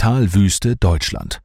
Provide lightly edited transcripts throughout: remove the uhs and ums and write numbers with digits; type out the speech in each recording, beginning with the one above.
Digitalwüste Deutschland.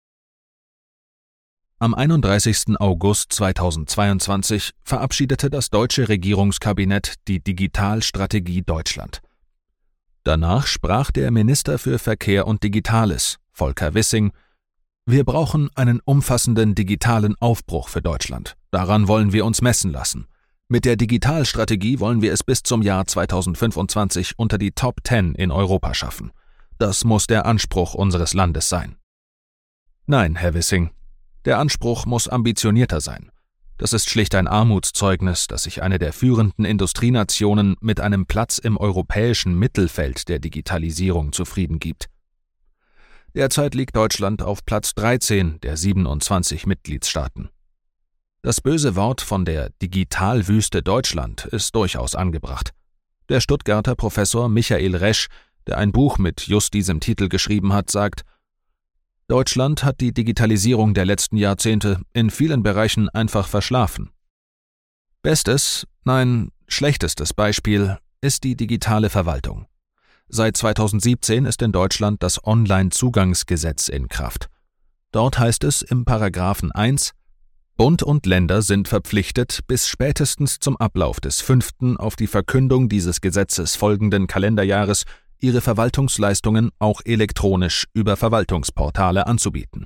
Am 31. August 2022 verabschiedete das deutsche Regierungskabinett die Digitalstrategie Deutschland. Danach sprach der Minister für Verkehr und Digitales, Volker Wissing: Wir brauchen einen umfassenden digitalen Aufbruch für Deutschland. Daran wollen wir uns messen lassen. Mit der Digitalstrategie wollen wir es bis zum Jahr 2025 unter die Top 10 in Europa schaffen. Das muss der Anspruch unseres Landes sein. Nein, Herr Wissing, der Anspruch muss ambitionierter sein. Das ist schlicht ein Armutszeugnis, dass sich eine der führenden Industrienationen mit einem Platz im europäischen Mittelfeld der Digitalisierung zufrieden gibt. Derzeit liegt Deutschland auf Platz 13 der 27 Mitgliedstaaten. Das böse Wort von der Digitalwüste Deutschland ist durchaus angebracht. Der Stuttgarter Professor Michael Resch, der ein Buch mit just diesem Titel geschrieben hat, sagt: Deutschland hat die Digitalisierung der letzten Jahrzehnte in vielen Bereichen einfach verschlafen. Bestes, nein, schlechtestes Beispiel ist die digitale Verwaltung. Seit 2017 ist in Deutschland das Onlinezugangsgesetz in Kraft. Dort heißt es im Paragraphen 1: Bund und Länder sind verpflichtet, bis spätestens zum Ablauf des 5. auf die Verkündung dieses Gesetzes folgenden Kalenderjahres ihre Verwaltungsleistungen auch elektronisch über Verwaltungsportale anzubieten.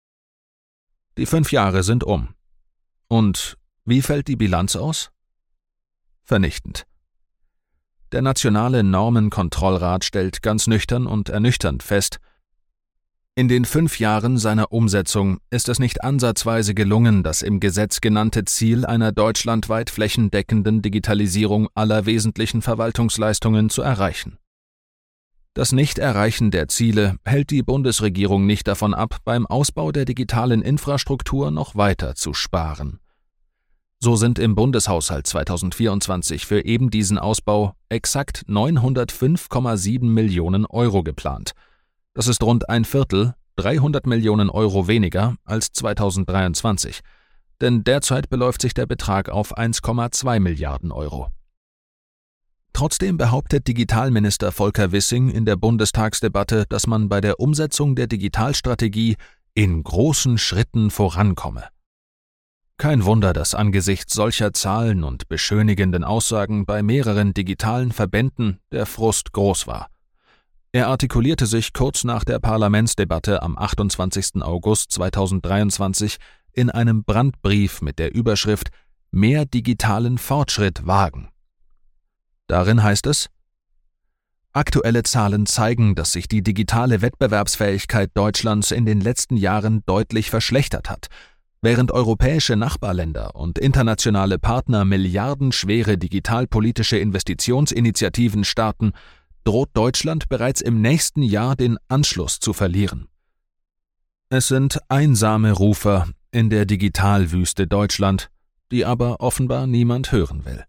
Die 5 Jahre sind um. Und wie fällt die Bilanz aus? Vernichtend. Der Nationale Normenkontrollrat stellt ganz nüchtern und ernüchternd fest: In den 5 Jahren seiner Umsetzung ist es nicht ansatzweise gelungen, das im Gesetz genannte Ziel einer deutschlandweit flächendeckenden Digitalisierung aller wesentlichen Verwaltungsleistungen zu erreichen. Das Nichterreichen der Ziele hält die Bundesregierung nicht davon ab, beim Ausbau der digitalen Infrastruktur noch weiter zu sparen. So sind im Bundeshaushalt 2024 für eben diesen Ausbau exakt 905,7 Millionen Euro geplant. Das ist rund ein Viertel, 300 Millionen Euro weniger als 2023, denn derzeit beläuft sich der Betrag auf 1,2 Milliarden Euro. Trotzdem behauptet Digitalminister Volker Wissing in der Bundestagsdebatte, dass man bei der Umsetzung der Digitalstrategie in großen Schritten vorankomme. Kein Wunder, dass angesichts solcher Zahlen und beschönigenden Aussagen bei mehreren digitalen Verbänden der Frust groß war. Er artikulierte sich kurz nach der Parlamentsdebatte am 28. August 2023 in einem Brandbrief mit der Überschrift »Mehr digitalen Fortschritt wagen«. Darin heißt es: Aktuelle Zahlen zeigen, dass sich die digitale Wettbewerbsfähigkeit Deutschlands in den letzten Jahren deutlich verschlechtert hat. Während europäische Nachbarländer und internationale Partner milliardenschwere digitalpolitische Investitionsinitiativen starten, droht Deutschland bereits im nächsten Jahr den Anschluss zu verlieren. Es sind einsame Rufer in der Digitalwüste Deutschland, die aber offenbar niemand hören will.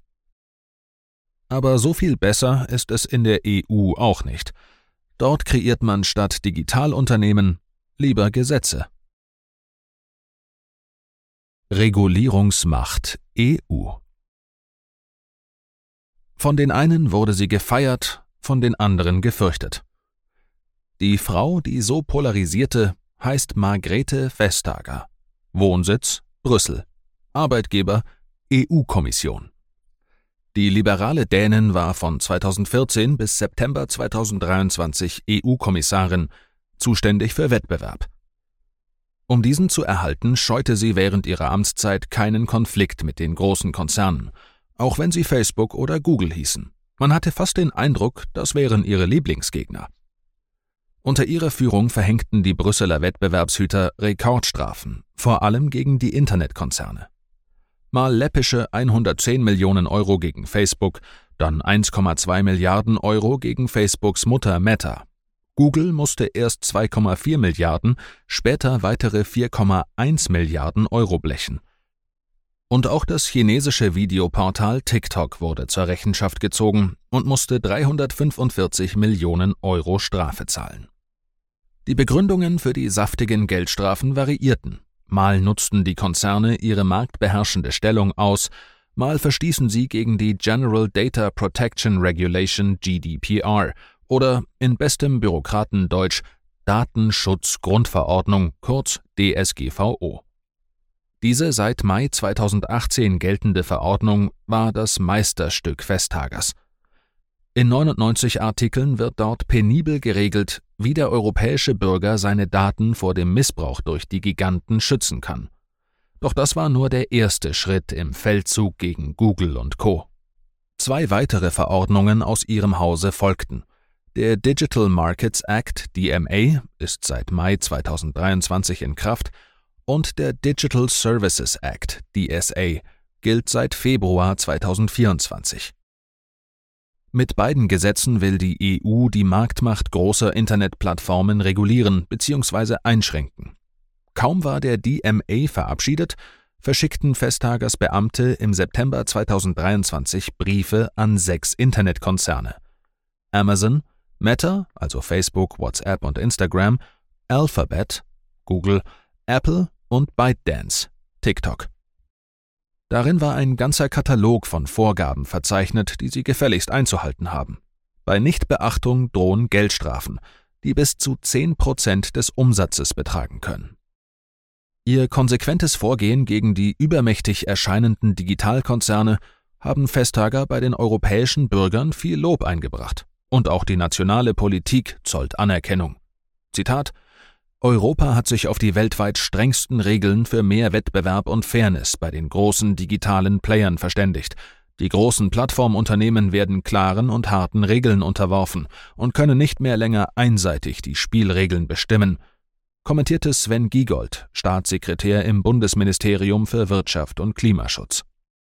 Aber so viel besser ist es in der EU auch nicht. Dort kreiert man statt Digitalunternehmen lieber Gesetze. Regulierungsmacht EU. Von den einen wurde sie gefeiert, von den anderen gefürchtet. Die Frau, die so polarisierte, heißt Margrethe Vestager. Wohnsitz Brüssel. Arbeitgeber EU-Kommission. Die liberale Dänin war von 2014 bis September 2023 EU-Kommissarin, zuständig für Wettbewerb. Um diesen zu erhalten, scheute sie während ihrer Amtszeit keinen Konflikt mit den großen Konzernen, auch wenn sie Facebook oder Google hießen. Man hatte fast den Eindruck, das wären ihre Lieblingsgegner. Unter ihrer Führung verhängten die Brüsseler Wettbewerbshüter Rekordstrafen, vor allem gegen die Internetkonzerne. Mal läppische 110 Millionen Euro gegen Facebook, dann 1,2 Milliarden Euro gegen Facebooks Mutter Meta. Google musste erst 2,4 Milliarden, später weitere 4,1 Milliarden Euro blechen. Und auch das chinesische Videoportal TikTok wurde zur Rechenschaft gezogen und musste 345 Millionen Euro Strafe zahlen. Die Begründungen für die saftigen Geldstrafen variierten. Mal nutzten die Konzerne ihre marktbeherrschende Stellung aus, mal verstießen sie gegen die General Data Protection Regulation GDPR oder in bestem Bürokratendeutsch Datenschutzgrundverordnung, kurz DSGVO. Diese seit Mai 2018 geltende Verordnung war das Meisterstück Vesttagers. In 99 Artikeln wird dort penibel geregelt, wie der europäische Bürger seine Daten vor dem Missbrauch durch die Giganten schützen kann. Doch das war nur der erste Schritt im Feldzug gegen Google und Co. 2 weitere Verordnungen aus ihrem Hause folgten. Der Digital Markets Act, DMA, ist seit Mai 2023 in Kraft und der Digital Services Act, DSA, gilt seit Februar 2024. Mit beiden Gesetzen will die EU die Marktmacht großer Internetplattformen regulieren bzw. einschränken. Kaum war der DMA verabschiedet, verschickten Vesttagers Beamte im September 2023 Briefe an 6 Internetkonzerne: Amazon, Meta, also Facebook, WhatsApp und Instagram, Alphabet, Google, Apple und ByteDance, TikTok. Darin war ein ganzer Katalog von Vorgaben verzeichnet, die sie gefälligst einzuhalten haben. Bei Nichtbeachtung drohen Geldstrafen, die bis zu 10% des Umsatzes betragen können. Ihr konsequentes Vorgehen gegen die übermächtig erscheinenden Digitalkonzerne haben Vestager bei den europäischen Bürgern viel Lob eingebracht. Und auch die nationale Politik zollt Anerkennung. Zitat: Europa hat sich auf die weltweit strengsten Regeln für mehr Wettbewerb und Fairness bei den großen digitalen Playern verständigt. Die großen Plattformunternehmen werden klaren und harten Regeln unterworfen und können nicht mehr länger einseitig die Spielregeln bestimmen, kommentierte Sven Giegold, Staatssekretär im Bundesministerium für Wirtschaft und Klimaschutz.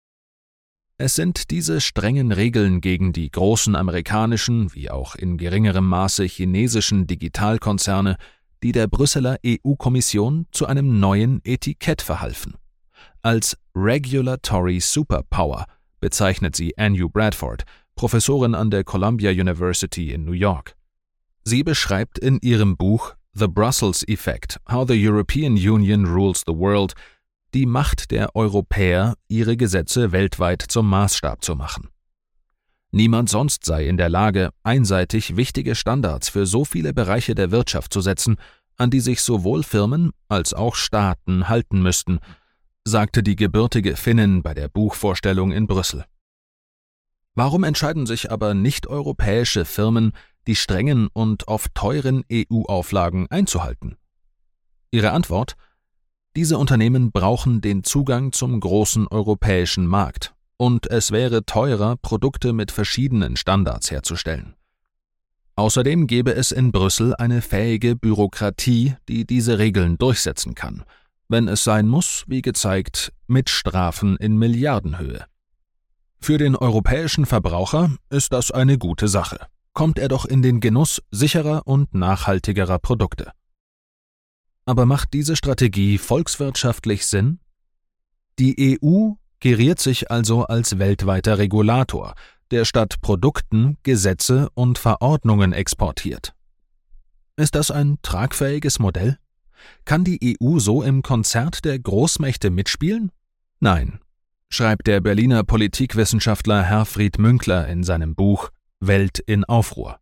Es sind diese strengen Regeln gegen die großen amerikanischen, wie auch in geringerem Maße chinesischen Digitalkonzerne, die der Brüsseler EU-Kommission zu einem neuen Etikett verhalfen. Als Regulatory Superpower bezeichnet sie Anu Bradford, Professorin an der Columbia University in New York. Sie beschreibt in ihrem Buch The Brussels Effect: How the European Union Rules the World die Macht der Europäer, ihre Gesetze weltweit zum Maßstab zu machen. Niemand sonst sei in der Lage, einseitig wichtige Standards für so viele Bereiche der Wirtschaft zu setzen, an die sich sowohl Firmen als auch Staaten halten müssten, sagte die gebürtige Finnin bei der Buchvorstellung in Brüssel. Warum entscheiden sich aber nicht-europäische Firmen, die strengen und oft teuren EU-Auflagen einzuhalten? Ihre Antwort: Diese Unternehmen brauchen den Zugang zum großen europäischen Markt, und es wäre teurer, Produkte mit verschiedenen Standards herzustellen. Außerdem gäbe es in Brüssel eine fähige Bürokratie, die diese Regeln durchsetzen kann, wenn es sein muss, wie gezeigt, mit Strafen in Milliardenhöhe. Für den europäischen Verbraucher ist das eine gute Sache, kommt er doch in den Genuss sicherer und nachhaltigerer Produkte. Aber macht diese Strategie volkswirtschaftlich Sinn? Die EU geriert sich also als weltweiter Regulator, der statt Produkten Gesetze und Verordnungen exportiert. Ist das ein tragfähiges Modell? Kann die EU so im Konzert der Großmächte mitspielen? Nein, schreibt der Berliner Politikwissenschaftler Herfried Münkler in seinem Buch Welt in Aufruhr.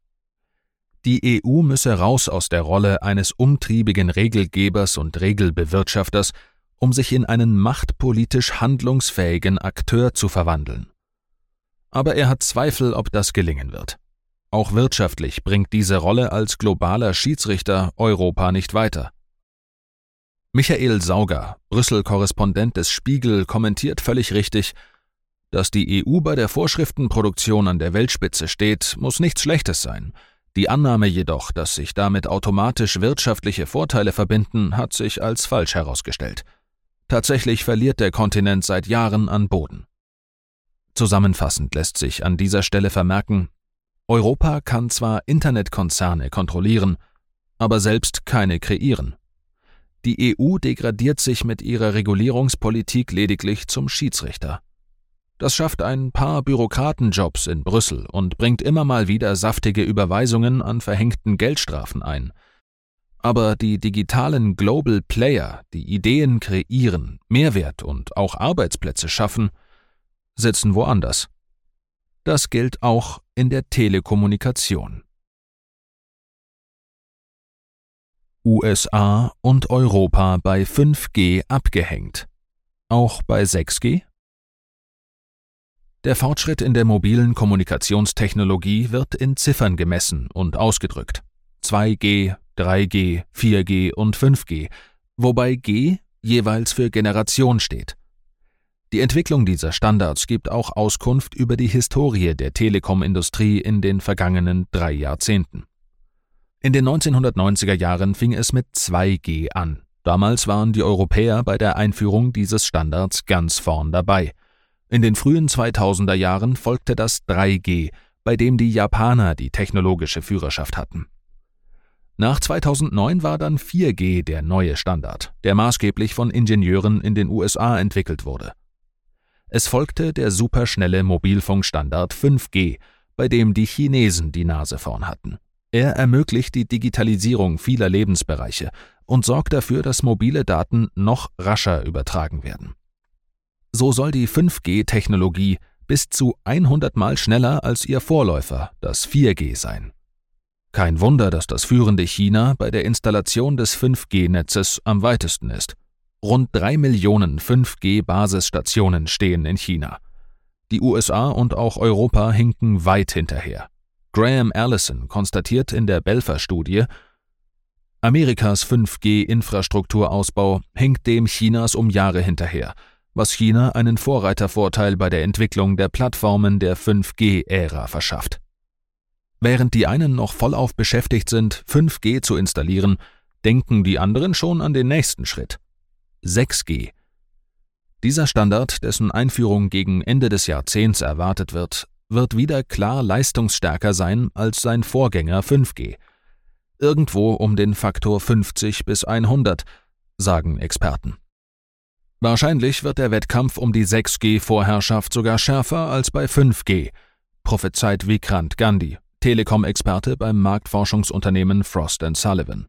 Die EU müsse raus aus der Rolle eines umtriebigen Regelgebers und Regelbewirtschafters, um sich in einen machtpolitisch handlungsfähigen Akteur zu verwandeln. Aber er hat Zweifel, ob das gelingen wird. Auch wirtschaftlich bringt diese Rolle als globaler Schiedsrichter Europa nicht weiter. Michael Sauger, Brüssel-Korrespondent des Spiegel, kommentiert völlig richtig: Dass die EU bei der Vorschriftenproduktion an der Weltspitze steht, muss nichts Schlechtes sein. Die Annahme jedoch, dass sich damit automatisch wirtschaftliche Vorteile verbinden, hat sich als falsch herausgestellt. Tatsächlich verliert der Kontinent seit Jahren an Boden. Zusammenfassend lässt sich an dieser Stelle vermerken: Europa kann zwar Internetkonzerne kontrollieren, aber selbst keine kreieren. Die EU degradiert sich mit ihrer Regulierungspolitik lediglich zum Schiedsrichter. Das schafft ein paar Bürokratenjobs in Brüssel und bringt immer mal wieder saftige Überweisungen an verhängten Geldstrafen ein. Aber die digitalen Global Player, die Ideen kreieren, Mehrwert und auch Arbeitsplätze schaffen, sitzen woanders. Das gilt auch in der Telekommunikation. USA und Europa bei 5G abgehängt. Auch bei 6G? Der Fortschritt in der mobilen Kommunikationstechnologie wird in Ziffern gemessen und ausgedrückt. 2G, 3G, 4G und 5G, wobei G jeweils für Generation steht. Die Entwicklung dieser Standards gibt auch Auskunft über die Historie der Telekom-Industrie in den vergangenen 3 Jahrzehnten. In den 1990er Jahren fing es mit 2G an. Damals waren die Europäer bei der Einführung dieses Standards ganz vorn dabei. In den frühen 2000er Jahren folgte das 3G, bei dem die Japaner die technologische Führerschaft hatten. Nach 2009 war dann 4G der neue Standard, der maßgeblich von Ingenieuren in den USA entwickelt wurde. Es folgte der superschnelle Mobilfunkstandard 5G, bei dem die Chinesen die Nase vorn hatten. Er ermöglicht die Digitalisierung vieler Lebensbereiche und sorgt dafür, dass mobile Daten noch rascher übertragen werden. So soll die 5G-Technologie bis zu 100 Mal schneller als ihr Vorläufer, das 4G, sein. Kein Wunder, dass das führende China bei der Installation des 5G-Netzes am weitesten ist. Rund 3 Millionen 5G-Basisstationen stehen in China. Die USA und auch Europa hinken weit hinterher. Graham Allison konstatiert in der Belfer-Studie, Amerikas 5G-Infrastrukturausbau hinkt dem Chinas um Jahre hinterher, was China einen Vorreitervorteil bei der Entwicklung der Plattformen der 5G-Ära verschafft. Während die einen noch vollauf beschäftigt sind, 5G zu installieren, denken die anderen schon an den nächsten Schritt. 6G. Dieser Standard, dessen Einführung gegen Ende des Jahrzehnts erwartet wird wieder klar leistungsstärker sein als sein Vorgänger 5G. Irgendwo um den Faktor 50 bis 100, sagen Experten. Wahrscheinlich wird der Wettkampf um die 6G-Vorherrschaft sogar schärfer als bei 5G, prophezeit Vikrant Gandhi, Telekom-Experte beim Marktforschungsunternehmen Frost & Sullivan.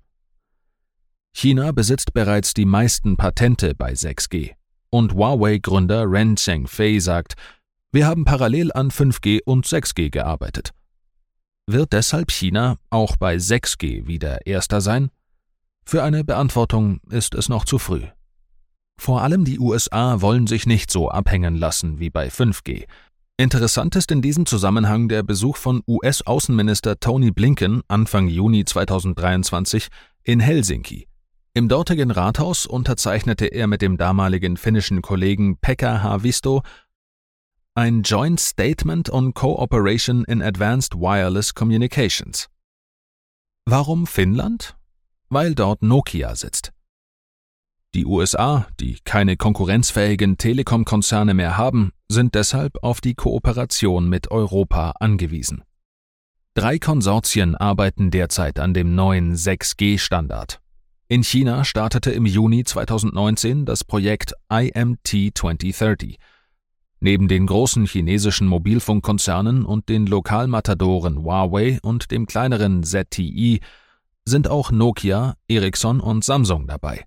China besitzt bereits die meisten Patente bei 6G und Huawei-Gründer Ren Zhengfei sagt, wir haben parallel an 5G und 6G gearbeitet. Wird deshalb China auch bei 6G wieder Erster sein? Für eine Beantwortung ist es noch zu früh. Vor allem die USA wollen sich nicht so abhängen lassen wie bei 5G. Interessant ist in diesem Zusammenhang der Besuch von US-Außenminister Tony Blinken Anfang Juni 2023 in Helsinki. Im dortigen Rathaus unterzeichnete er mit dem damaligen finnischen Kollegen Pekka Haavisto ein Joint Statement on Cooperation in Advanced Wireless Communications. Warum Finnland? Weil dort Nokia sitzt. Die USA, die keine konkurrenzfähigen Telekom-Konzerne mehr haben, sind deshalb auf die Kooperation mit Europa angewiesen. 3 Konsortien arbeiten derzeit an dem neuen 6G-Standard. In China startete im Juni 2019 das Projekt IMT 2030. Neben den großen chinesischen Mobilfunkkonzernen und den Lokalmatadoren Huawei und dem kleineren ZTE sind auch Nokia, Ericsson und Samsung dabei.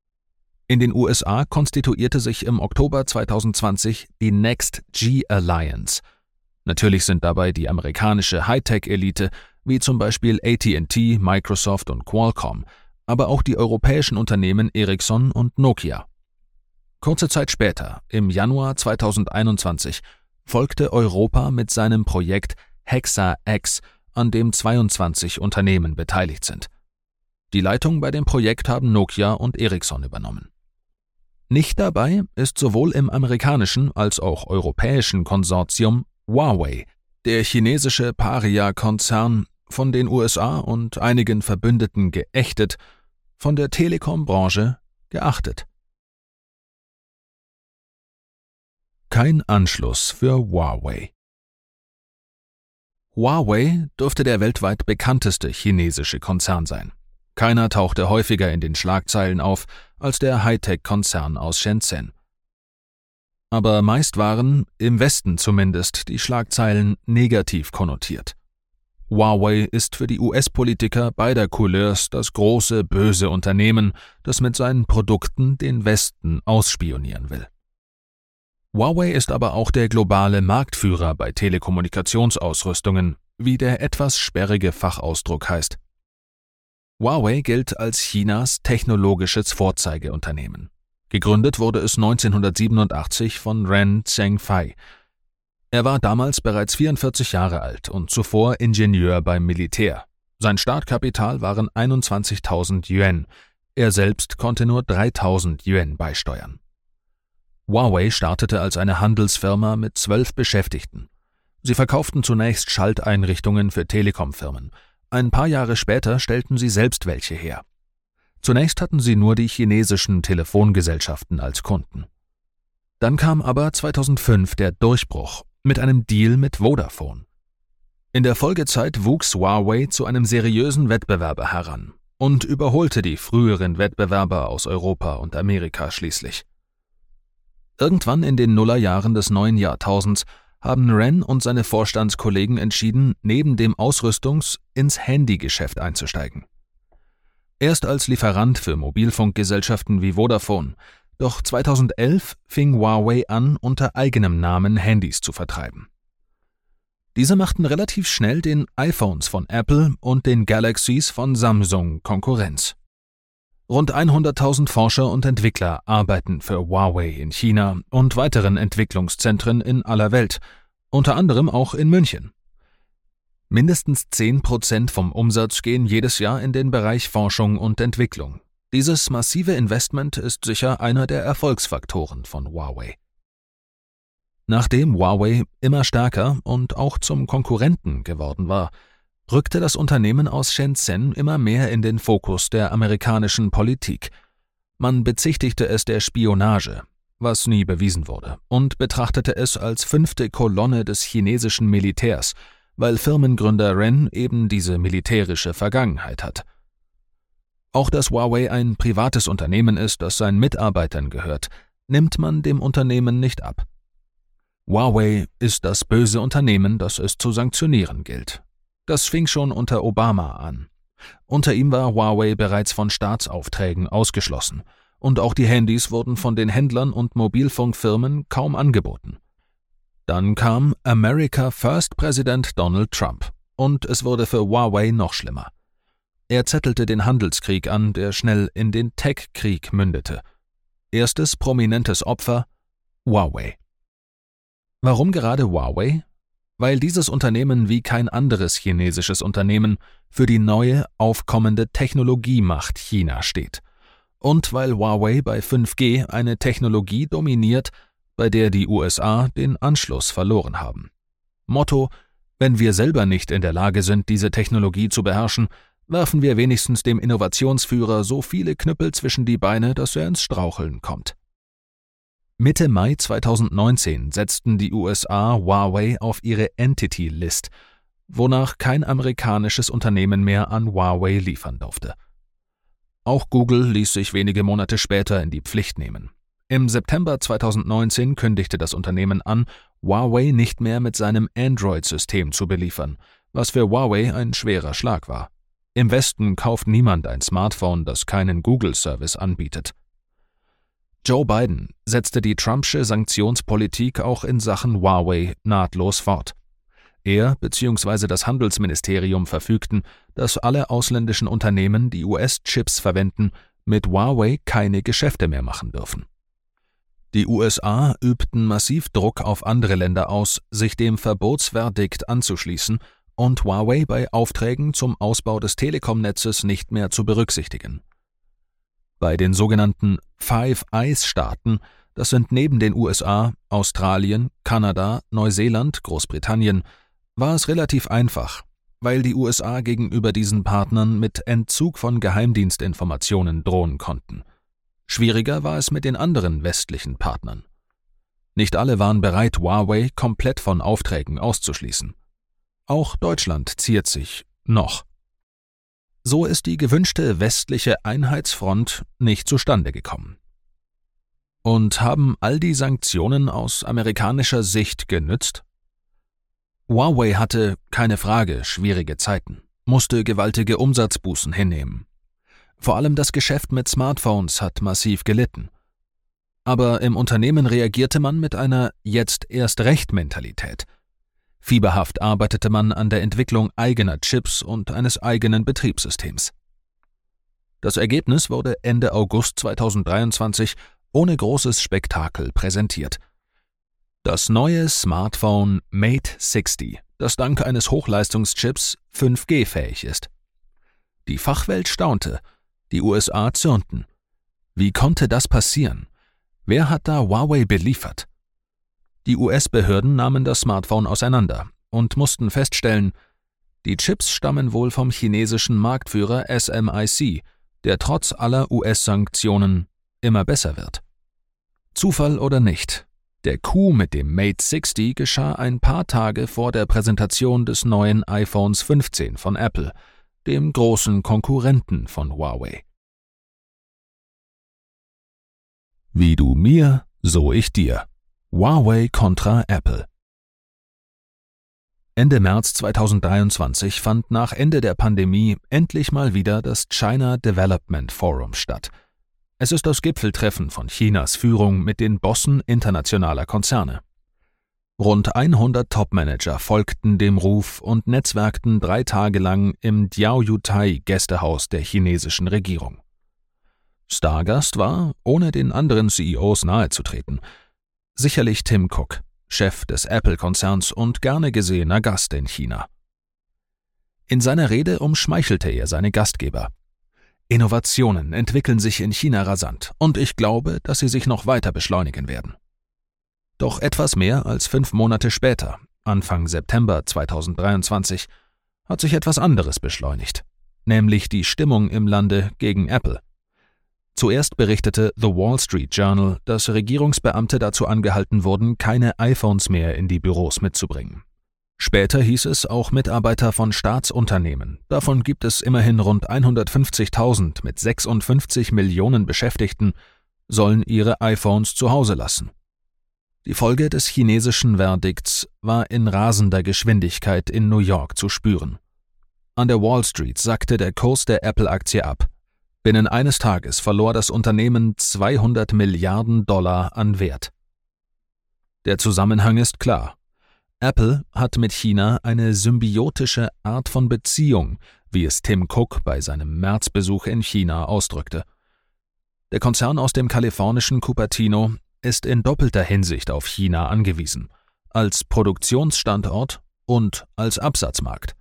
In den USA konstituierte sich im Oktober 2020 die Next G Alliance. Natürlich sind dabei die amerikanische Hightech-Elite, wie zum Beispiel AT&T, Microsoft und Qualcomm, aber auch die europäischen Unternehmen Ericsson und Nokia. Kurze Zeit später, im Januar 2021, folgte Europa mit seinem Projekt Hexa-X, an dem 22 Unternehmen beteiligt sind. Die Leitung bei dem Projekt haben Nokia und Ericsson übernommen. Nicht dabei ist sowohl im amerikanischen als auch europäischen Konsortium Huawei, der chinesische Paria-Konzern, von den USA und einigen Verbündeten geächtet, von der Telekom-Branche geachtet. Kein Anschluss für Huawei. Huawei dürfte der weltweit bekannteste chinesische Konzern sein. Keiner tauchte häufiger in den Schlagzeilen auf als der Hightech-Konzern aus Shenzhen. Aber meist waren, im Westen zumindest, die Schlagzeilen negativ konnotiert. Huawei ist für die US-Politiker beider Couleurs das große, böse Unternehmen, das mit seinen Produkten den Westen ausspionieren will. Huawei ist aber auch der globale Marktführer bei Telekommunikationsausrüstungen, wie der etwas sperrige Fachausdruck heißt. Huawei gilt als Chinas technologisches Vorzeigeunternehmen. Gegründet wurde es 1987 von Ren Zhengfei. Er war damals bereits 44 Jahre alt und zuvor Ingenieur beim Militär. Sein Startkapital waren 21.000 Yuan. Er selbst konnte nur 3.000 Yuan beisteuern. Huawei startete als eine Handelsfirma mit 12 Beschäftigten. Sie verkauften zunächst Schalteinrichtungen für Telekom-Firmen. Ein paar Jahre später stellten sie selbst welche her. Zunächst hatten sie nur die chinesischen Telefongesellschaften als Kunden. Dann kam aber 2005 der Durchbruch mit einem Deal mit Vodafone. In der Folgezeit wuchs Huawei zu einem seriösen Wettbewerber heran und überholte die früheren Wettbewerber aus Europa und Amerika schließlich. Irgendwann in den Nullerjahren des neuen Jahrtausends haben Ren und seine Vorstandskollegen entschieden, neben dem Ausrüstungs- ins Handygeschäft einzusteigen. Erst als Lieferant für Mobilfunkgesellschaften wie Vodafone, doch 2011 fing Huawei an, unter eigenem Namen Handys zu vertreiben. Diese machten relativ schnell den iPhones von Apple und den Galaxies von Samsung Konkurrenz. Rund 100.000 Forscher und Entwickler arbeiten für Huawei in China und weiteren Entwicklungszentren in aller Welt, unter anderem auch in München. Mindestens 10% vom Umsatz gehen jedes Jahr in den Bereich Forschung und Entwicklung. Dieses massive Investment ist sicher einer der Erfolgsfaktoren von Huawei. Nachdem Huawei immer stärker und auch zum Konkurrenten geworden war, rückte das Unternehmen aus Shenzhen immer mehr in den Fokus der amerikanischen Politik. Man bezichtigte es der Spionage, was nie bewiesen wurde, und betrachtete es als 5. Kolonne des chinesischen Militärs, weil Firmengründer Ren eben diese militärische Vergangenheit hat. Auch dass Huawei ein privates Unternehmen ist, das seinen Mitarbeitern gehört, nimmt man dem Unternehmen nicht ab. Huawei ist das böse Unternehmen, das es zu sanktionieren gilt. Das fing schon unter Obama an. Unter ihm war Huawei bereits von Staatsaufträgen ausgeschlossen und auch die Handys wurden von den Händlern und Mobilfunkfirmen kaum angeboten. Dann kam America First Präsident Donald Trump und es wurde für Huawei noch schlimmer. Er zettelte den Handelskrieg an, der schnell in den Tech-Krieg mündete. Erstes prominentes Opfer: Huawei. Warum gerade Huawei? Weil dieses Unternehmen wie kein anderes chinesisches Unternehmen für die neue, aufkommende Technologiemacht China steht. Und weil Huawei bei 5G eine Technologie dominiert, bei der die USA den Anschluss verloren haben. Motto: Wenn wir selber nicht in der Lage sind, diese Technologie zu beherrschen, werfen wir wenigstens dem Innovationsführer so viele Knüppel zwischen die Beine, dass er ins Straucheln kommt. Mitte Mai 2019 setzten die USA Huawei auf ihre Entity List, wonach kein amerikanisches Unternehmen mehr an Huawei liefern durfte. Auch Google ließ sich wenige Monate später in die Pflicht nehmen. Im September 2019 kündigte das Unternehmen an, Huawei nicht mehr mit seinem Android-System zu beliefern, was für Huawei ein schwerer Schlag war. Im Westen kauft niemand ein Smartphone, das keinen Google-Service anbietet. Joe Biden setzte die Trumpsche Sanktionspolitik auch in Sachen Huawei nahtlos fort. Er bzw. das Handelsministerium verfügten, dass alle ausländischen Unternehmen, die US-Chips verwenden, mit Huawei keine Geschäfte mehr machen dürfen. Die USA übten massiv Druck auf andere Länder aus, sich dem Verbotsverdikt anzuschließen und Huawei bei Aufträgen zum Ausbau des Telekom-Netzes nicht mehr zu berücksichtigen. Bei den sogenannten Five Eyes-Staaten, das sind neben den USA, Australien, Kanada, Neuseeland, Großbritannien, war es relativ einfach, weil die USA gegenüber diesen Partnern mit Entzug von Geheimdienstinformationen drohen konnten. Schwieriger war es mit den anderen westlichen Partnern. Nicht alle waren bereit, Huawei komplett von Aufträgen auszuschließen. Auch Deutschland ziert sich noch. So ist die gewünschte westliche Einheitsfront nicht zustande gekommen. Und haben all die Sanktionen aus amerikanischer Sicht genützt? Huawei hatte, keine Frage, schwierige Zeiten, musste gewaltige Umsatzbußen hinnehmen. Vor allem das Geschäft mit Smartphones hat massiv gelitten. Aber im Unternehmen reagierte man mit einer Jetzt-erst-recht-Mentalität. Fieberhaft arbeitete man an der Entwicklung eigener Chips und eines eigenen Betriebssystems. Das Ergebnis wurde Ende August 2023 ohne großes Spektakel präsentiert. Das neue Smartphone Mate 60, das dank eines Hochleistungschips 5G-fähig ist. Die Fachwelt staunte, die USA zürnten. Wie konnte das passieren? Wer hat da Huawei beliefert? Die US-Behörden nahmen das Smartphone auseinander und mussten feststellen, die Chips stammen wohl vom chinesischen Marktführer SMIC, der trotz aller US-Sanktionen immer besser wird. Zufall oder nicht, der Coup mit dem Mate 60 geschah ein paar Tage vor der Präsentation des neuen iPhones 15 von Apple, dem großen Konkurrenten von Huawei. Wie du mir, so ich dir. Huawei kontra Apple. Ende März 2023 fand nach Ende der Pandemie endlich mal wieder das China Development Forum statt. Es ist das Gipfeltreffen von Chinas Führung mit den Bossen internationaler Konzerne. Rund 100 Topmanager folgten dem Ruf und netzwerkten 3 Tage lang im Diaoyutai Gästehaus der chinesischen Regierung. Stargast war, ohne den anderen CEOs nahezutreten, sicherlich Tim Cook, Chef des Apple-Konzerns und gerne gesehener Gast in China. In seiner Rede umschmeichelte er seine Gastgeber. Innovationen entwickeln sich in China rasant und ich glaube, dass sie sich noch weiter beschleunigen werden. Doch etwas mehr als 5 Monate später, Anfang September 2023, hat sich etwas anderes beschleunigt, nämlich die Stimmung im Lande gegen Apple. Zuerst berichtete The Wall Street Journal, dass Regierungsbeamte dazu angehalten wurden, keine iPhones mehr in die Büros mitzubringen. Später hieß es, auch Mitarbeiter von Staatsunternehmen, davon gibt es immerhin rund 150.000 mit 56 Millionen Beschäftigten, sollen ihre iPhones zu Hause lassen. Die Folge des chinesischen Verdikts war in rasender Geschwindigkeit in New York zu spüren. An der Wall Street sackte der Kurs der Apple-Aktie ab. Binnen eines Tages verlor das Unternehmen $200 Milliarden an Wert. Der Zusammenhang ist klar. Apple hat mit China eine symbiotische Art von Beziehung, wie es Tim Cook bei seinem Märzbesuch in China ausdrückte. Der Konzern aus dem kalifornischen Cupertino ist in doppelter Hinsicht auf China angewiesen, als Produktionsstandort und als Absatzmarkt.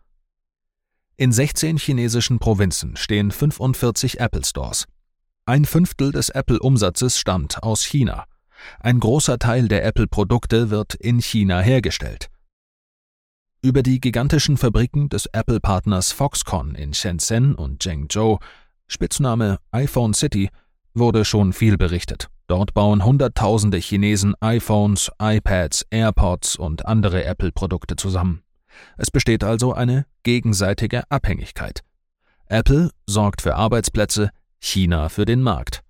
In 16 chinesischen Provinzen stehen 45 Apple Stores. 1/5 des Apple-Umsatzes stammt aus China. Ein großer Teil der Apple-Produkte wird in China hergestellt. Über die gigantischen Fabriken des Apple-Partners Foxconn in Shenzhen und Zhengzhou, Spitzname iPhone City, wurde schon viel berichtet. Dort bauen Hunderttausende Chinesen iPhones, iPads, AirPods und andere Apple-Produkte zusammen. Es besteht also eine gegenseitige Abhängigkeit. Apple sorgt für Arbeitsplätze, China für den Markt.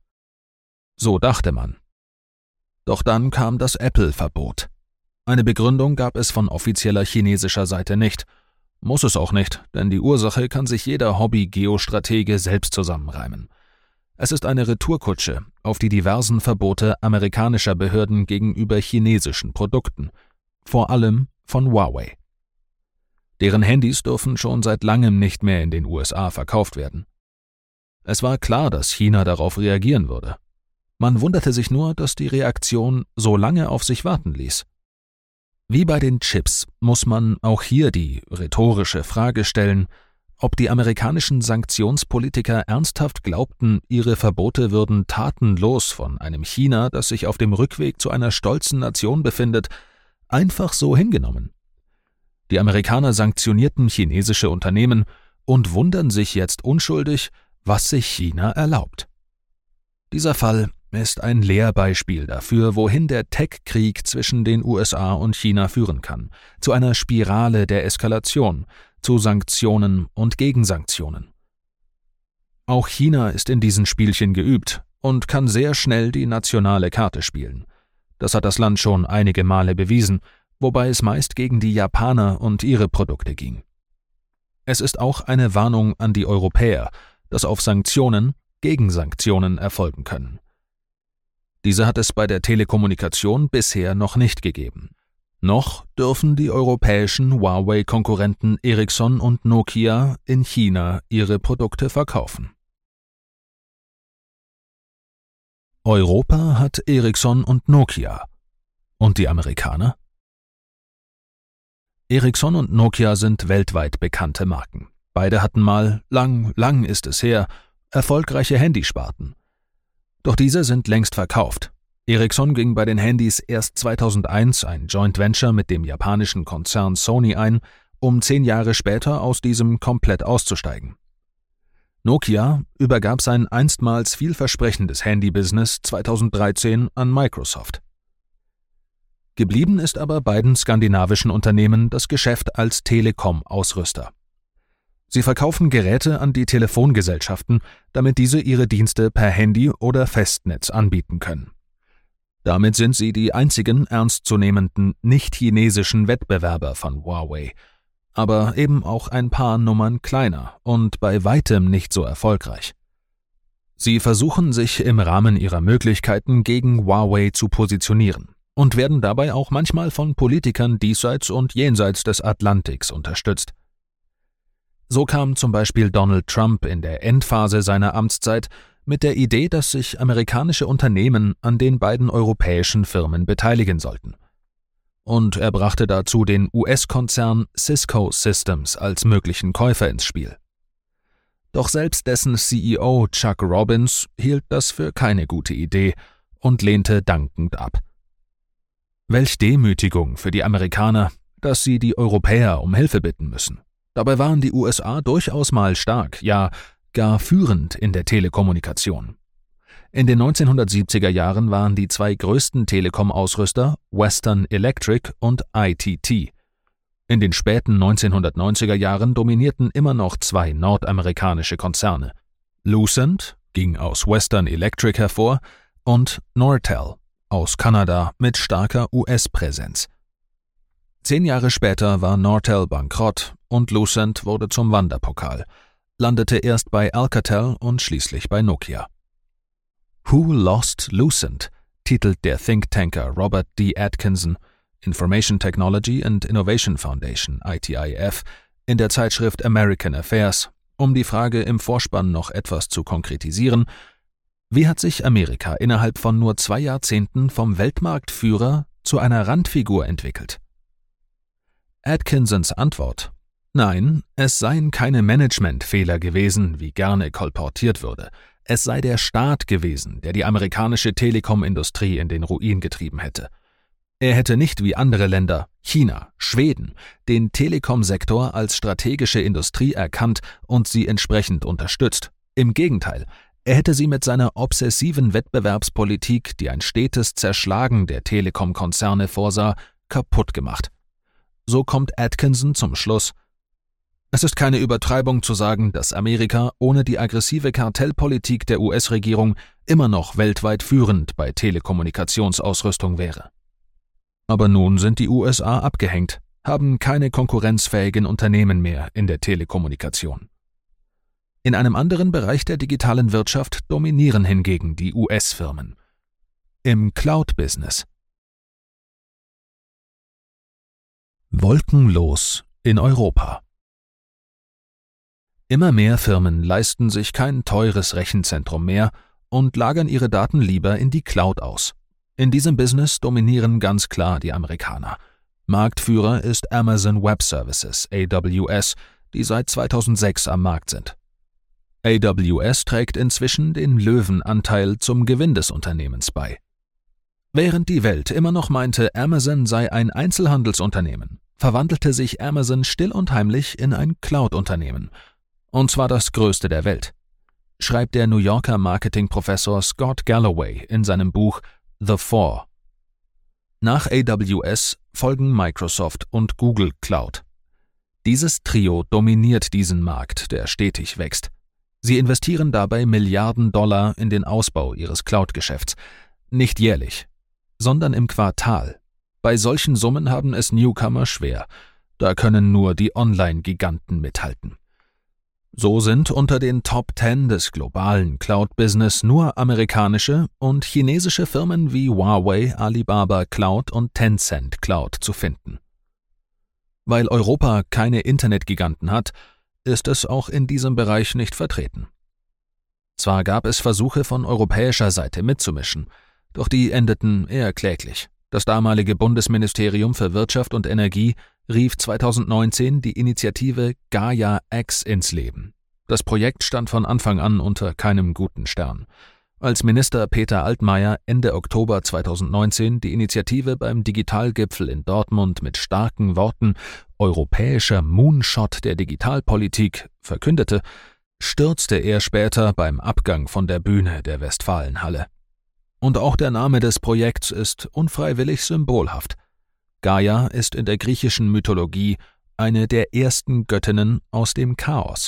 So dachte man. Doch dann kam das Apple-Verbot. Eine Begründung gab es von offizieller chinesischer Seite nicht. Muss es auch nicht, denn die Ursache kann sich jeder Hobby-Geostratege selbst zusammenreimen. Es ist eine Retourkutsche auf die diversen Verbote amerikanischer Behörden gegenüber chinesischen Produkten, vor allem von Huawei. Deren Handys dürfen schon seit langem nicht mehr in den USA verkauft werden. Es war klar, dass China darauf reagieren würde. Man wunderte sich nur, dass die Reaktion so lange auf sich warten ließ. Wie bei den Chips muss man auch hier die rhetorische Frage stellen, ob die amerikanischen Sanktionspolitiker ernsthaft glaubten, ihre Verbote würden tatenlos von einem China, das sich auf dem Rückweg zu einer stolzen Nation befindet, einfach so hingenommen. Die Amerikaner sanktionierten chinesische Unternehmen und wundern sich jetzt unschuldig, was sich China erlaubt. Dieser Fall ist ein Lehrbeispiel dafür, wohin der Tech-Krieg zwischen den USA und China führen kann, zu einer Spirale der Eskalation, zu Sanktionen und Gegensanktionen. Auch China ist in diesen Spielchen geübt und kann sehr schnell die nationale Karte spielen. Das hat das Land schon einige Male bewiesen, wobei es meist gegen die Japaner und ihre Produkte ging. Es ist auch eine Warnung an die Europäer, dass auf Sanktionen Gegensanktionen erfolgen können. Diese hat es bei der Telekommunikation bisher noch nicht gegeben. Noch dürfen die europäischen Huawei-Konkurrenten Ericsson und Nokia in China ihre Produkte verkaufen. Europa hat Ericsson und Nokia. Und die Amerikaner? Ericsson und Nokia sind weltweit bekannte Marken. Beide hatten mal, lang ist es her, erfolgreiche Handysparten. Doch diese sind längst verkauft. Ericsson ging bei den Handys erst 2001 ein Joint Venture mit dem japanischen Konzern Sony ein, um 10 Jahre später aus diesem komplett auszusteigen. Nokia übergab sein einstmals vielversprechendes Handy-Business 2013 an Microsoft. Geblieben ist aber beiden skandinavischen Unternehmen das Geschäft als Telekom-Ausrüster. Sie verkaufen Geräte an die Telefongesellschaften, damit diese ihre Dienste per Handy oder Festnetz anbieten können. Damit sind sie die einzigen ernstzunehmenden nicht-chinesischen Wettbewerber von Huawei, aber eben auch ein paar Nummern kleiner und bei weitem nicht so erfolgreich. Sie versuchen sich im Rahmen ihrer Möglichkeiten gegen Huawei zu positionieren und werden dabei auch manchmal von Politikern diesseits und jenseits des Atlantiks unterstützt. So kam zum Beispiel Donald Trump in der Endphase seiner Amtszeit mit der Idee, dass sich amerikanische Unternehmen an den beiden europäischen Firmen beteiligen sollten. Und er brachte dazu den US-Konzern Cisco Systems als möglichen Käufer ins Spiel. Doch selbst dessen CEO Chuck Robbins hielt das für keine gute Idee und lehnte dankend ab. Welch Demütigung für die Amerikaner, dass sie die Europäer um Hilfe bitten müssen. Dabei waren die USA durchaus mal stark, ja gar führend in der Telekommunikation. In den 1970er Jahren waren die 2 größten Telekom-Ausrüster Western Electric und ITT. In den späten 1990er Jahren dominierten immer noch 2 nordamerikanische Konzerne. Lucent ging aus Western Electric hervor und Nortel aus Kanada mit starker US-Präsenz. 10 Jahre später war Nortel bankrott und Lucent wurde zum Wanderpokal, landete erst bei Alcatel und schließlich bei Nokia. Who Lost Lucent? Titelt der Thinktanker Robert D. Atkinson, Information Technology and Innovation Foundation, ITIF, in der Zeitschrift American Affairs, um die Frage im Vorspann noch etwas zu konkretisieren: Wie hat sich Amerika innerhalb von nur 2 Jahrzehnten vom Weltmarktführer zu einer Randfigur entwickelt? Atkinsons Antwort: Nein, es seien keine Managementfehler gewesen, wie gerne kolportiert würde. Es sei der Staat gewesen, der die amerikanische Telekom-Industrie in den Ruin getrieben hätte. Er hätte nicht wie andere Länder, China, Schweden, den Telekom-Sektor als strategische Industrie erkannt und sie entsprechend unterstützt. Im Gegenteil, er hätte sie mit seiner obsessiven Wettbewerbspolitik, die ein stetes Zerschlagen der Telekom-Konzerne vorsah, kaputt gemacht. So kommt Atkinson zum Schluss: Es ist keine Übertreibung zu sagen, dass Amerika ohne die aggressive Kartellpolitik der US-Regierung immer noch weltweit führend bei Telekommunikationsausrüstung wäre. Aber nun sind die USA abgehängt, haben keine konkurrenzfähigen Unternehmen mehr in der Telekommunikation. In einem anderen Bereich der digitalen Wirtschaft dominieren hingegen die US-Firmen: im Cloud-Business. Wolkenlos in Europa. Immer mehr Firmen leisten sich kein teures Rechenzentrum mehr und lagern ihre Daten lieber in die Cloud aus. In diesem Business dominieren ganz klar die Amerikaner. Marktführer ist Amazon Web Services, AWS, die seit 2006 am Markt sind. AWS trägt inzwischen den Löwenanteil zum Gewinn des Unternehmens bei. Während die Welt immer noch meinte, Amazon sei ein Einzelhandelsunternehmen, verwandelte sich Amazon still und heimlich in ein Cloud-Unternehmen. Und zwar das größte der Welt, schreibt der New Yorker Marketingprofessor Scott Galloway in seinem Buch The Four. Nach AWS folgen Microsoft und Google Cloud. Dieses Trio dominiert diesen Markt, der stetig wächst. Sie investieren dabei Milliarden Dollar in den Ausbau ihres Cloud-Geschäfts. Nicht jährlich, sondern im Quartal. Bei solchen Summen haben es Newcomer schwer. Da können nur die Online-Giganten mithalten. So sind unter den Top 10 des globalen Cloud-Business nur amerikanische und chinesische Firmen wie Huawei, Alibaba Cloud und Tencent Cloud zu finden. Weil Europa keine Internetgiganten hat, ist es auch in diesem Bereich nicht vertreten. Zwar gab es Versuche von europäischer Seite mitzumischen, doch die endeten eher kläglich. Das damalige Bundesministerium für Wirtschaft und Energie rief 2019 die Initiative Gaia-X ins Leben. Das Projekt stand von Anfang an unter keinem guten Stern. Als Minister Peter Altmaier Ende Oktober 2019 die Initiative beim Digitalgipfel in Dortmund mit starken Worten »Europäischer Moonshot der Digitalpolitik« verkündete, stürzte er später beim Abgang von der Bühne der Westfalenhalle. Und auch der Name des Projekts ist unfreiwillig symbolhaft. Gaia ist in der griechischen Mythologie eine der ersten Göttinnen aus dem Chaos.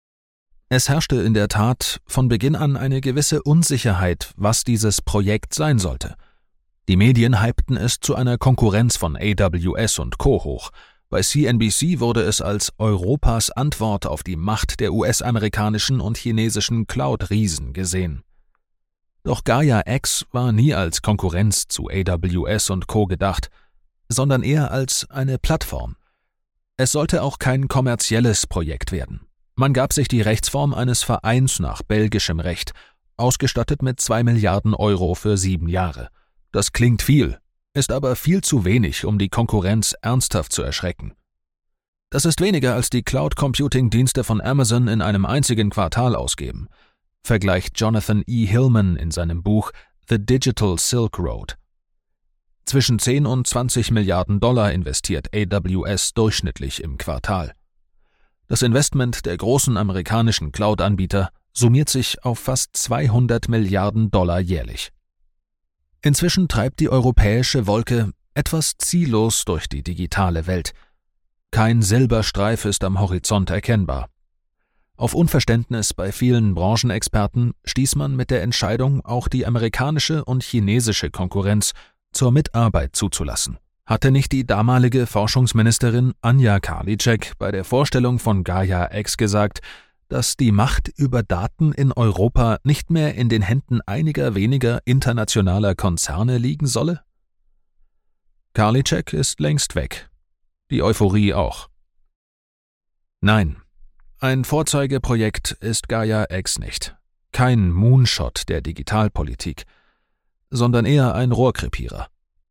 Es herrschte in der Tat von Beginn an eine gewisse Unsicherheit, was dieses Projekt sein sollte. Die Medien hypten es zu einer Konkurrenz von AWS und Co. hoch. Bei CNBC wurde es als Europas Antwort auf die Macht der US-amerikanischen und chinesischen Cloud-Riesen gesehen. Doch Gaia-X war nie als Konkurrenz zu AWS und Co. gedacht, sondern eher als eine Plattform. Es sollte auch kein kommerzielles Projekt werden. Man gab sich die Rechtsform eines Vereins nach belgischem Recht, ausgestattet mit 2 Milliarden Euro für 7 Jahre. Das klingt viel, ist aber viel zu wenig, um die Konkurrenz ernsthaft zu erschrecken. Das ist weniger, als die Cloud-Computing-Dienste von Amazon in einem einzigen Quartal ausgeben, vergleicht Jonathan E. Hillman in seinem Buch The Digital Silk Road. Zwischen 10 und 20 Milliarden Dollar investiert AWS durchschnittlich im Quartal. Das Investment der großen amerikanischen Cloud-Anbieter summiert sich auf fast 200 Milliarden Dollar jährlich. Inzwischen treibt die europäische Wolke etwas ziellos durch die digitale Welt. Kein Silberstreif ist am Horizont erkennbar. Auf Unverständnis bei vielen Branchenexperten stieß man mit der Entscheidung, auch die amerikanische und chinesische Konkurrenz zur Mitarbeit zuzulassen. Hatte nicht die damalige Forschungsministerin Anja Karliczek bei der Vorstellung von Gaia-X gesagt, dass die Macht über Daten in Europa nicht mehr in den Händen einiger weniger internationaler Konzerne liegen solle? Karliczek ist längst weg. Die Euphorie auch. Nein, ein Vorzeigeprojekt ist Gaia-X nicht. Kein Moonshot der Digitalpolitik, sondern eher ein Rohrkrepierer.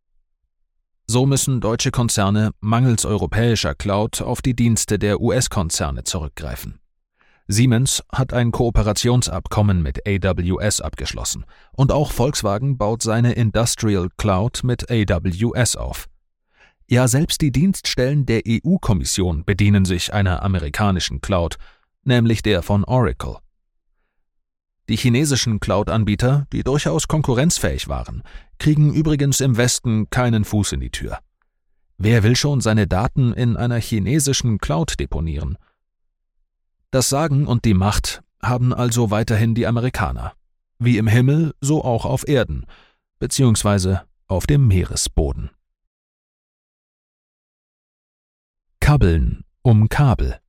So müssen deutsche Konzerne mangels europäischer Cloud auf die Dienste der US-Konzerne zurückgreifen. Siemens hat ein Kooperationsabkommen mit AWS abgeschlossen und auch Volkswagen baut seine Industrial Cloud mit AWS auf. Ja, selbst die Dienststellen der EU-Kommission bedienen sich einer amerikanischen Cloud, nämlich der von Oracle. Die chinesischen Cloud-Anbieter, die durchaus konkurrenzfähig waren, kriegen übrigens im Westen keinen Fuß in die Tür. Wer will schon seine Daten in einer chinesischen Cloud deponieren? Das Sagen und die Macht haben also weiterhin die Amerikaner. Wie im Himmel, so auch auf Erden, beziehungsweise auf dem Meeresboden. Kabbeln um Kabel.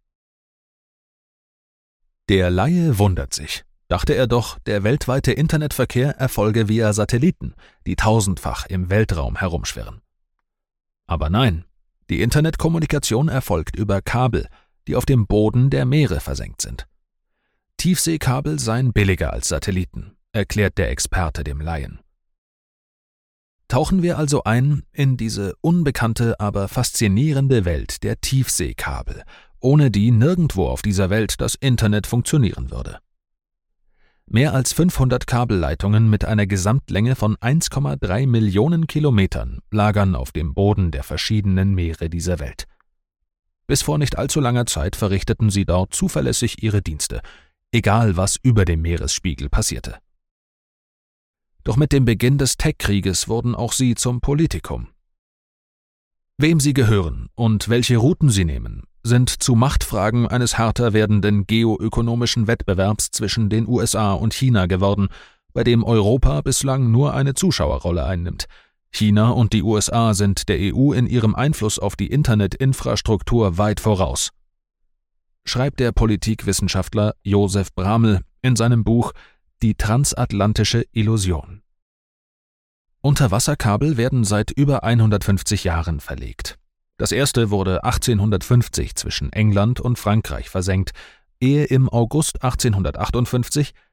Der Laie wundert sich. Dachte er doch, der weltweite Internetverkehr erfolge via Satelliten, die tausendfach im Weltraum herumschwirren. Aber nein, die Internetkommunikation erfolgt über Kabel, die auf dem Boden der Meere versenkt sind. Tiefseekabel seien billiger als Satelliten, erklärt der Experte dem Laien. Tauchen wir also ein in diese unbekannte, aber faszinierende Welt der Tiefseekabel, ohne die nirgendwo auf dieser Welt das Internet funktionieren würde. Mehr als 500 Kabelleitungen mit einer Gesamtlänge von 1,3 Millionen Kilometern lagern auf dem Boden der verschiedenen Meere dieser Welt. Bis vor nicht allzu langer Zeit verrichteten sie dort zuverlässig ihre Dienste, egal was über dem Meeresspiegel passierte. Doch mit dem Beginn des Tech-Krieges wurden auch sie zum Politikum. Wem sie gehören und welche Routen sie nehmen, sind zu Machtfragen eines härter werdenden geoökonomischen Wettbewerbs zwischen den USA und China geworden, bei dem Europa bislang nur eine Zuschauerrolle einnimmt. China und die USA sind der EU in ihrem Einfluss auf die Internetinfrastruktur weit voraus, schreibt der Politikwissenschaftler Josef Bramel in seinem Buch Die transatlantische Illusion. Unterwasserkabel werden seit über 150 Jahren verlegt. Das erste wurde 1850 zwischen England und Frankreich versenkt, ehe im August 1858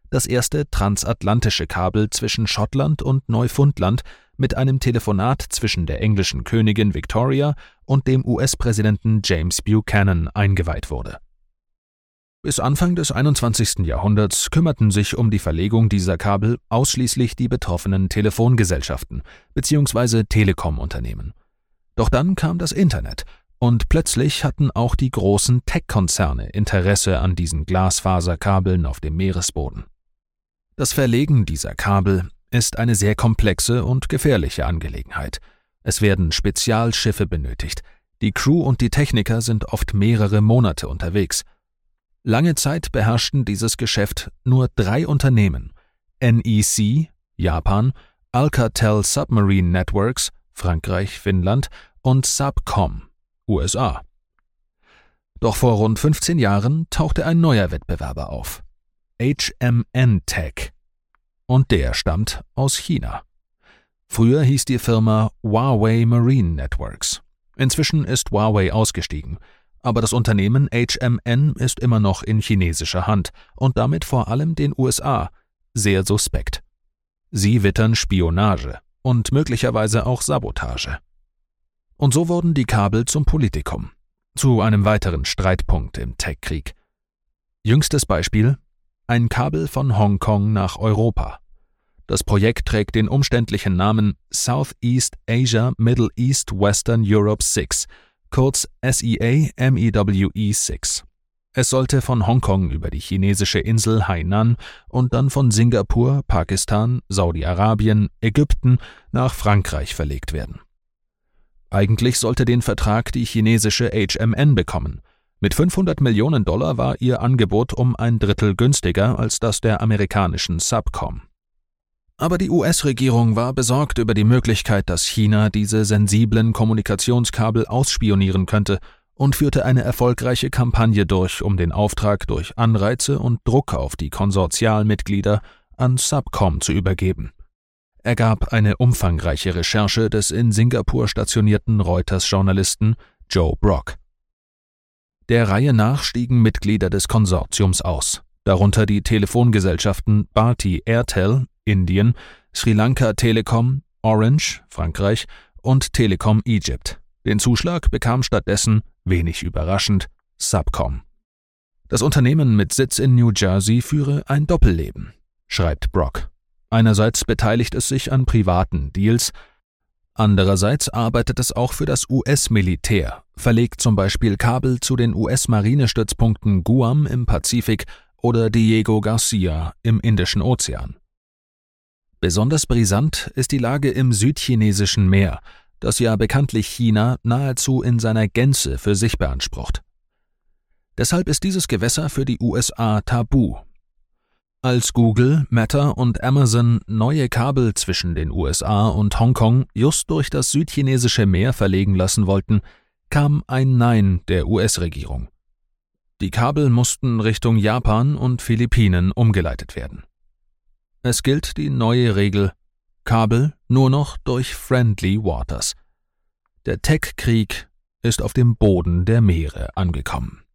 das erste transatlantische Kabel zwischen Schottland und Neufundland mit einem Telefonat zwischen der englischen Königin Victoria und dem US-Präsidenten James Buchanan eingeweiht wurde. Bis Anfang des 21. Jahrhunderts kümmerten sich um die Verlegung dieser Kabel ausschließlich die betroffenen Telefongesellschaften bzw. Telekom-Unternehmen. Doch dann kam das Internet und plötzlich hatten auch die großen Tech-Konzerne Interesse an diesen Glasfaserkabeln auf dem Meeresboden. Das Verlegen dieser Kabel ist eine sehr komplexe und gefährliche Angelegenheit. Es werden Spezialschiffe benötigt. Die Crew und die Techniker sind oft mehrere Monate unterwegs. Lange Zeit beherrschten dieses Geschäft nur 3 Unternehmen: NEC, Japan, Alcatel Submarine Networks, Frankreich, Finnland und Subcom, USA. Doch vor rund 15 Jahren tauchte ein neuer Wettbewerber auf: HMN Tech. Und der stammt aus China. Früher hieß die Firma Huawei Marine Networks. Inzwischen ist Huawei ausgestiegen. Aber das Unternehmen HMN ist immer noch in chinesischer Hand und damit vor allem den USA sehr suspekt. Sie wittern Spionage und möglicherweise auch Sabotage. Und so wurden die Kabel zum Politikum, zu einem weiteren Streitpunkt im Tech-Krieg. Jüngstes Beispiel: ein Kabel von Hongkong nach Europa. Das Projekt trägt den umständlichen Namen Southeast Asia Middle East Western Europe 6, kurz SEA-MEWE 6. Es sollte von Hongkong über die chinesische Insel Hainan und dann von Singapur, Pakistan, Saudi-Arabien, Ägypten nach Frankreich verlegt werden. Eigentlich sollte den Vertrag die chinesische HMN bekommen. Mit $500 Millionen war ihr Angebot um ein Drittel günstiger als das der amerikanischen Subcom. Aber die US-Regierung war besorgt über die Möglichkeit, dass China diese sensiblen Kommunikationskabel ausspionieren könnte und führte eine erfolgreiche Kampagne durch, um den Auftrag durch Anreize und Druck auf die Konsortialmitglieder an Subcom zu übergeben. Ergab eine umfangreiche Recherche des in Singapur stationierten Reuters-Journalisten Joe Brock. Der Reihe nach stiegen Mitglieder des Konsortiums aus, darunter die Telefongesellschaften Bharti Airtel, Indien, Sri Lanka Telecom, Orange, Frankreich und Telekom Egypt. Den Zuschlag bekam stattdessen, wenig überraschend, Subcom. Das Unternehmen mit Sitz in New Jersey führe ein Doppelleben, schreibt Brock. Einerseits beteiligt es sich an privaten Deals, andererseits arbeitet es auch für das US-Militär, verlegt zum Beispiel Kabel zu den US-Marinestützpunkten Guam im Pazifik oder Diego Garcia im Indischen Ozean. Besonders brisant ist die Lage im südchinesischen Meer, das ja bekanntlich China nahezu in seiner Gänze für sich beansprucht. Deshalb ist dieses Gewässer für die USA tabu. Als Google, Meta und Amazon neue Kabel zwischen den USA und Hongkong just durch das südchinesische Meer verlegen lassen wollten, kam ein Nein der US-Regierung. Die Kabel mussten Richtung Japan und Philippinen umgeleitet werden. Es gilt die neue Regel: Kabel nur noch durch Friendly Waters. Der Tech-Krieg ist auf dem Boden der Meere angekommen.